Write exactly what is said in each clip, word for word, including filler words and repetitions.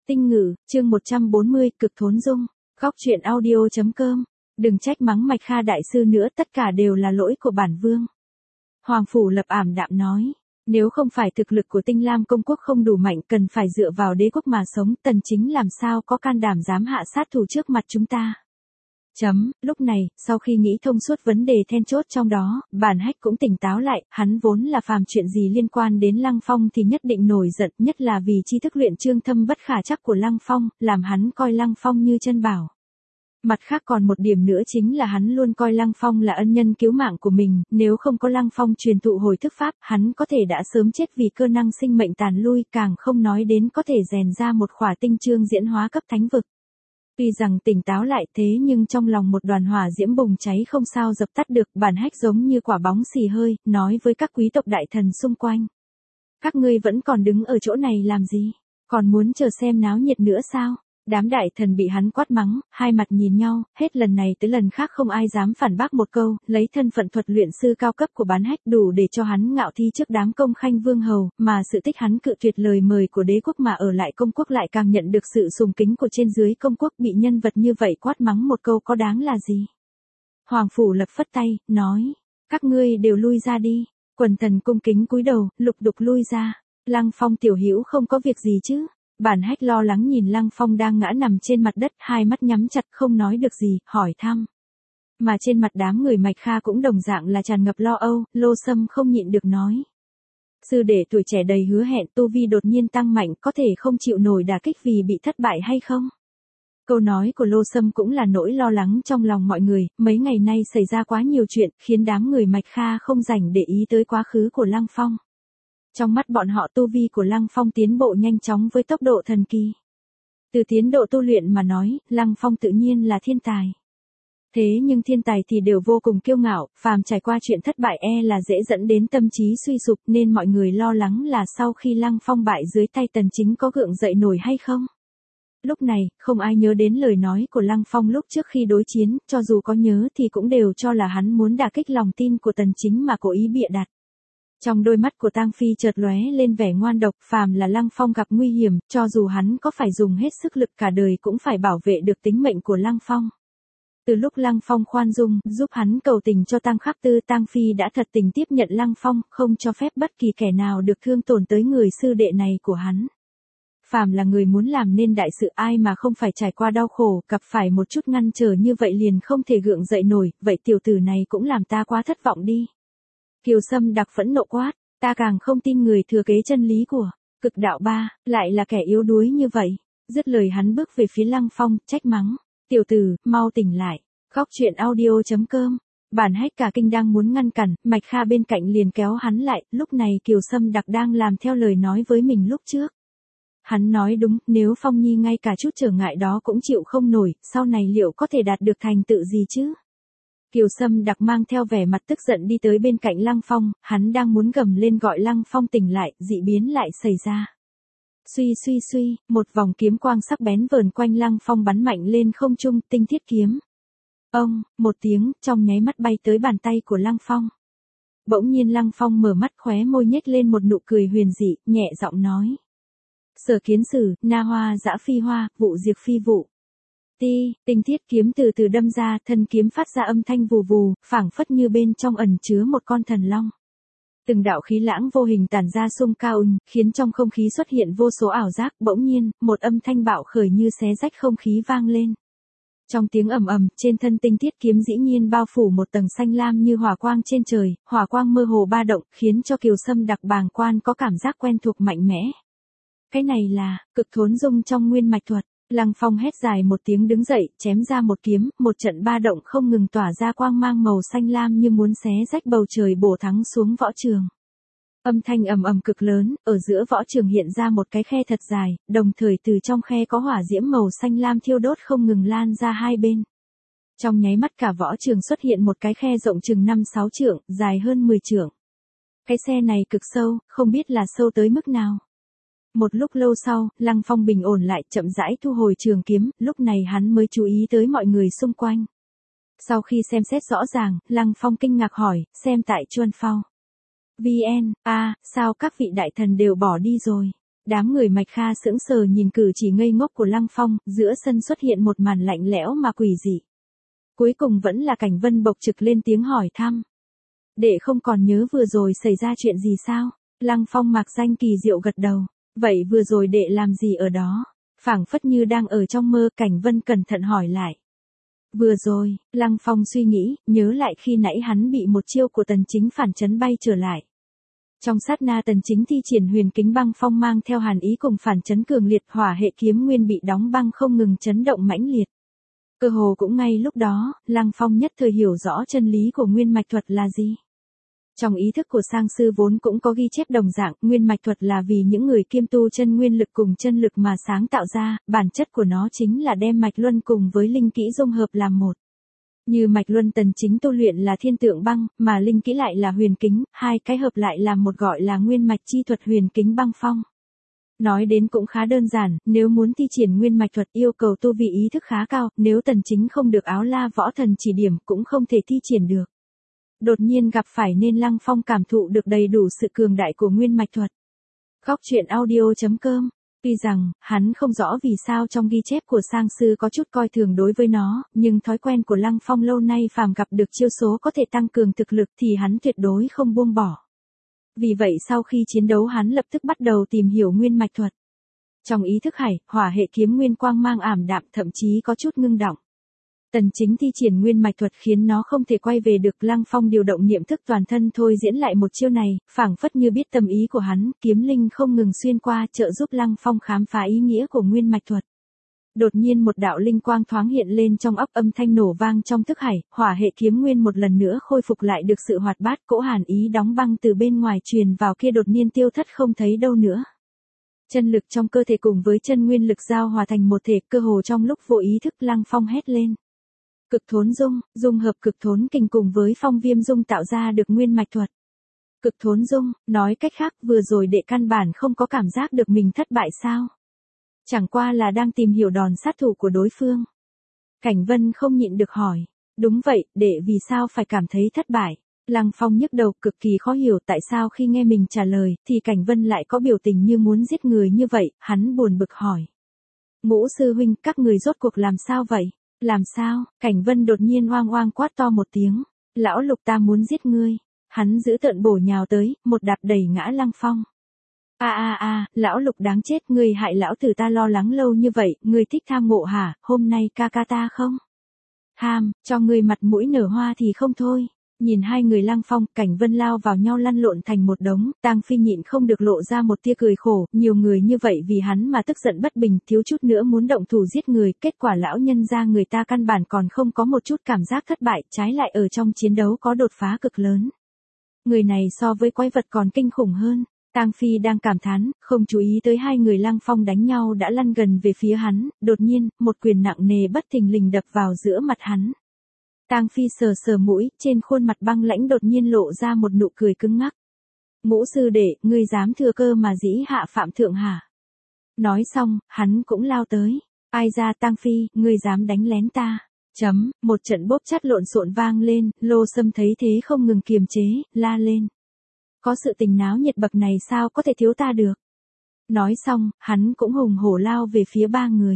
Tinh ngữ, chương một trăm bốn mươi, cực thốn dung, góc truyện audio.com. Đừng trách mắng Mạch Kha đại sư nữa, tất cả đều là lỗi của bản vương. Hoàng Phủ Lập ảm đạm nói, nếu không phải thực lực của Tinh Lam công quốc không đủ mạnh, cần phải dựa vào đế quốc mà sống, Tần Chính làm sao có can đảm dám hạ sát thủ trước mặt chúng ta. Chấm, lúc này, sau khi nghĩ thông suốt vấn đề then chốt trong đó, Bản Hách cũng tỉnh táo lại, hắn vốn là phàm chuyện gì liên quan đến Lăng Phong thì nhất định nổi giận, nhất là vì tri thức luyện chương thâm bất khả trắc của Lăng Phong, làm hắn coi Lăng Phong như chân bảo. Mặt khác còn một điểm nữa chính là hắn luôn coi Lăng Phong là ân nhân cứu mạng của mình, nếu không có Lăng Phong truyền thụ hồi thức pháp, hắn có thể đã sớm chết vì cơ năng sinh mệnh tàn lui, càng không nói đến có thể rèn ra một khỏa tinh chương diễn hóa cấp thánh vực. Tuy rằng tỉnh táo lại thế nhưng trong lòng một đoàn hỏa diễm bùng cháy không sao dập tắt được, Bản Hách giống như quả bóng xì hơi, nói với các quý tộc đại thần xung quanh. Các ngươi vẫn còn đứng ở chỗ này làm gì? Còn muốn chờ xem náo nhiệt nữa sao? Đám đại thần bị hắn quát mắng, hai mặt nhìn nhau, hết lần này tới lần khác không ai dám phản bác một câu, lấy thân phận thuật luyện sư cao cấp của Bản Hách đủ để cho hắn ngạo thi trước đám công khanh vương hầu, mà sự tích hắn cự tuyệt lời mời của đế quốc mà ở lại công quốc lại càng nhận được sự sùng kính của trên dưới công quốc, bị nhân vật như vậy quát mắng một câu có đáng là gì. Hoàng Phủ Lập phất tay, nói, các ngươi đều lui ra đi. Quần thần cung kính cúi đầu, lục đục lui ra. Lăng Phong tiểu hữu không có việc gì chứ? Bản Hách lo lắng nhìn Lăng Phong đang ngã nằm trên mặt đất, hai mắt nhắm chặt không nói được gì, hỏi thăm. Mà trên mặt đám người Mạch Kha cũng đồng dạng là tràn ngập lo âu, Lô Sâm không nhịn được nói. Sư đệ tuổi trẻ đầy hứa hẹn, tu vi đột nhiên tăng mạnh, có thể không chịu nổi đả kích vì bị thất bại hay không? Câu nói của Lô Sâm cũng là nỗi lo lắng trong lòng mọi người, mấy ngày nay xảy ra quá nhiều chuyện, khiến đám người Mạch Kha không rảnh để ý tới quá khứ của Lăng Phong. Trong mắt bọn họ tu vi của Lăng Phong tiến bộ nhanh chóng với tốc độ thần kỳ. Từ tiến độ tu luyện mà nói, Lăng Phong tự nhiên là thiên tài. Thế nhưng thiên tài thì đều vô cùng kiêu ngạo, phàm trải qua chuyện thất bại e là dễ dẫn đến tâm trí suy sụp, nên mọi người lo lắng là sau khi Lăng Phong bại dưới tay Tần Chính có gượng dậy nổi hay không. Lúc này, không ai nhớ đến lời nói của Lăng Phong lúc trước khi đối chiến, cho dù có nhớ thì cũng đều cho là hắn muốn đả kích lòng tin của Tần Chính mà cố ý bịa đặt. Trong đôi mắt của Tang Phi chợt lóe lên vẻ ngoan độc, phàm là Lăng Phong gặp nguy hiểm, cho dù hắn có phải dùng hết sức lực cả đời cũng phải bảo vệ được tính mệnh của Lăng Phong. Từ lúc Lăng Phong khoan dung, giúp hắn cầu tình cho Tang Khắc Tư, Tang Phi đã thật tình tiếp nhận Lăng Phong, không cho phép bất kỳ kẻ nào được thương tổn tới người sư đệ này của hắn. Phàm là người muốn làm nên đại sự, ai mà không phải trải qua đau khổ, gặp phải một chút ngăn trở như vậy liền không thể gượng dậy nổi, vậy tiểu tử này cũng làm ta quá thất vọng đi. Kiều Sâm đặc phẫn nộ quát, ta càng không tin người thừa kế chân lý của cực đạo ba, lại là kẻ yếu đuối như vậy. Dứt lời hắn bước về phía Lăng Phong, trách mắng, tiểu tử, mau tỉnh lại. Góc truyện audio.com. Bản Hách cả kinh đang muốn ngăn cản, Mạch Kha bên cạnh liền kéo hắn lại, lúc này Kiều Sâm đặc đang làm theo lời nói với mình lúc trước. Hắn nói đúng, nếu Phong Nhi ngay cả chút trở ngại đó cũng chịu không nổi, sau này liệu có thể đạt được thành tựu gì chứ? Kiều Sâm đặc mang theo vẻ mặt tức giận đi tới bên cạnh Lăng Phong, hắn đang muốn gầm lên gọi Lăng Phong tỉnh lại, dị biến lại xảy ra. Suy suy suy, một vòng kiếm quang sắc bén vờn quanh Lăng Phong bắn mạnh lên không trung, tinh thiết kiếm. Ông, một tiếng, trong nháy mắt bay tới bàn tay của Lăng Phong. Bỗng nhiên Lăng Phong mở mắt, khóe môi nhếch lên một nụ cười huyền dị, nhẹ giọng nói. Sở kiến sử, na hoa dã phi hoa, vụ diệt phi vụ. Ti, tinh thiết kiếm từ từ đâm ra, thân kiếm phát ra âm thanh vù vù, phảng phất như bên trong ẩn chứa một con thần long. Từng đạo khí lãng vô hình tản ra xung cao ưng, khiến trong không khí xuất hiện vô số ảo giác, bỗng nhiên, một âm thanh bạo khởi như xé rách không khí vang lên. Trong tiếng ầm ầm, trên thân tinh thiết kiếm dĩ nhiên bao phủ một tầng xanh lam như hỏa quang trên trời, hỏa quang mơ hồ ba động, khiến cho Kiều Sâm đặc bàng quan có cảm giác quen thuộc mạnh mẽ. Cái này là cực thốn dung trong nguyên mạch thuật. Lăng Phong hét dài một tiếng đứng dậy, chém ra một kiếm, một trận ba động không ngừng tỏa ra quang mang màu xanh lam như muốn xé rách bầu trời bổ thắng xuống võ trường. Âm thanh ầm ầm cực lớn, ở giữa võ trường hiện ra một cái khe thật dài, đồng thời từ trong khe có hỏa diễm màu xanh lam thiêu đốt không ngừng lan ra hai bên. Trong nháy mắt cả võ trường xuất hiện một cái khe rộng chừng năm sáu trượng, dài hơn mười trượng. Cái khe này cực sâu, không biết là sâu tới mức nào. Một lúc lâu sau, Lăng Phong bình ổn lại, chậm rãi thu hồi trường kiếm, lúc này hắn mới chú ý tới mọi người xung quanh. Sau khi xem xét rõ ràng, Lăng Phong kinh ngạc hỏi, xem tại Chuan Phao. vê en, a, à, sao các vị đại thần đều bỏ đi rồi? Đám người Mạch Kha sững sờ nhìn cử chỉ ngây ngốc của Lăng Phong, giữa sân xuất hiện một màn lạnh lẽo mà quỷ dị. Cuối cùng vẫn là Cảnh Vân bộc trực lên tiếng hỏi thăm. Đệ không còn nhớ vừa rồi xảy ra chuyện gì sao? Lăng Phong mạc danh kỳ diệu gật đầu. Vậy vừa rồi đệ làm gì ở đó? Phảng phất như đang ở trong mơ, Cảnh Vân cẩn thận hỏi lại. Vừa rồi, Lăng Phong suy nghĩ, nhớ lại khi nãy hắn bị một chiêu của Tần Chính phản chấn bay trở lại. Trong sát na Tần Chính thi triển huyền kính băng phong mang theo hàn ý cùng phản chấn cường liệt, hỏa hệ kiếm nguyên bị đóng băng không ngừng chấn động mãnh liệt. Cơ hồ cũng ngay lúc đó, Lăng Phong nhất thời hiểu rõ chân lý của nguyên mạch thuật là gì. Trong ý thức của sang sư vốn cũng có ghi chép đồng dạng, nguyên mạch thuật là vì những người kiêm tu chân nguyên lực cùng chân lực mà sáng tạo ra, bản chất của nó chính là đem mạch luân cùng với linh kỹ dung hợp làm một. Như mạch luân Tần Chính tu luyện là thiên tượng băng, mà linh kỹ lại là huyền kính, hai cái hợp lại làm một gọi là nguyên mạch chi thuật huyền kính băng phong. Nói đến cũng khá đơn giản, nếu muốn thi triển nguyên mạch thuật yêu cầu tu vi ý thức khá cao, nếu Tần Chính không được Áo La võ thần chỉ điểm cũng không thể thi triển được. Đột nhiên gặp phải nên Lăng Phong cảm thụ được đầy đủ sự cường đại của nguyên mạch thuật. Góc truyện audio chấm com. Tuy rằng, hắn không rõ vì sao trong ghi chép của sang sư có chút coi thường đối với nó, nhưng thói quen của Lăng Phong lâu nay phàm gặp được chiêu số có thể tăng cường thực lực thì hắn tuyệt đối không buông bỏ. Vì vậy sau khi chiến đấu hắn lập tức bắt đầu tìm hiểu nguyên mạch thuật. Trong ý thức hải, hỏa hệ kiếm nguyên quang mang ảm đạm thậm chí có chút ngưng đọng. Tần Chính thi triển nguyên mạch thuật khiến nó không thể quay về được. Lăng Phong điều động niệm thức toàn thân thôi diễn lại một chiêu này, phảng phất như biết tâm ý của hắn, kiếm linh không ngừng xuyên qua trợ giúp Lăng Phong khám phá ý nghĩa của nguyên mạch thuật. Đột nhiên một đạo linh quang thoáng hiện lên trong óc, âm thanh nổ vang trong thức hải, hỏa hệ kiếm nguyên một lần nữa khôi phục lại được sự hoạt bát, cỗ hàn ý đóng băng từ bên ngoài truyền vào kia đột nhiên tiêu thất không thấy đâu nữa. Chân lực trong cơ thể cùng với chân nguyên lực giao hòa thành một thể, cơ hồ trong lúc vô ý thức Lăng Phong hét lên. Cực thốn dung, dung hợp cực thốn kình cùng với phong viêm dung tạo ra được nguyên mạch thuật. Cực thốn dung, nói cách khác vừa rồi đệ căn bản không có cảm giác được mình thất bại sao? Chẳng qua là đang tìm hiểu đòn sát thủ của đối phương. Cảnh Vân không nhịn được hỏi. Đúng vậy, đệ vì sao phải cảm thấy thất bại? Lăng Phong nhức đầu cực kỳ khó hiểu tại sao khi nghe mình trả lời thì Cảnh Vân lại có biểu tình như muốn giết người như vậy, hắn buồn bực hỏi. Ngũ sư huynh, các người rốt cuộc làm sao vậy? Làm sao? Cảnh Vân đột nhiên oang oang quát to một tiếng. Lão Lục ta muốn giết ngươi. Hắn giữ tợn bổ nhào tới, một đạp đẩy ngã Lăng Phong. A a a, lão Lục đáng chết, ngươi hại lão tử ta lo lắng lâu như vậy, ngươi thích tham ngộ hả, hôm nay ca ca ta không? Ham, cho ngươi mặt mũi nở hoa thì không thôi. Nhìn hai người Lăng Phong, Cảnh Vân lao vào nhau lăn lộn thành một đống, Tang Phi nhịn không được lộ ra một tia cười khổ, nhiều người như vậy vì hắn mà tức giận bất bình, thiếu chút nữa muốn động thủ giết người, kết quả lão nhân ra người ta căn bản còn không có một chút cảm giác thất bại, trái lại ở trong chiến đấu có đột phá cực lớn. Người này so với quái vật còn kinh khủng hơn. Tang Phi đang cảm thán, không chú ý tới hai người Lăng Phong đánh nhau đã lăn gần về phía hắn, đột nhiên, một quyền nặng nề bất thình lình đập vào giữa mặt hắn. Tang Phi sờ sờ mũi, trên khuôn mặt băng lãnh đột nhiên lộ ra một nụ cười cứng ngắc. Ngũ sư đệ, ngươi dám thừa cơ mà dĩ hạ phạm thượng hả? Nói xong, hắn cũng lao tới. Ai ra Tang Phi, ngươi dám đánh lén ta? Chấm, một trận bốp chát lộn xộn vang lên, Lô Sâm thấy thế không ngừng kiềm chế, la lên. Có sự tình náo nhiệt bậc này sao có thể thiếu ta được? Nói xong, hắn cũng hùng hổ lao về phía ba người.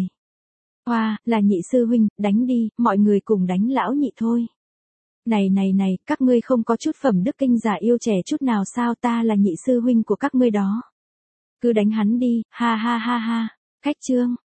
Hoa, là nhị sư huynh, đánh đi, mọi người cùng đánh lão nhị thôi. Này này này, các ngươi không có chút phẩm đức kinh giả yêu trẻ chút nào sao, ta là nhị sư huynh của các ngươi đó. Cứ đánh hắn đi, ha ha ha ha. Khách trương,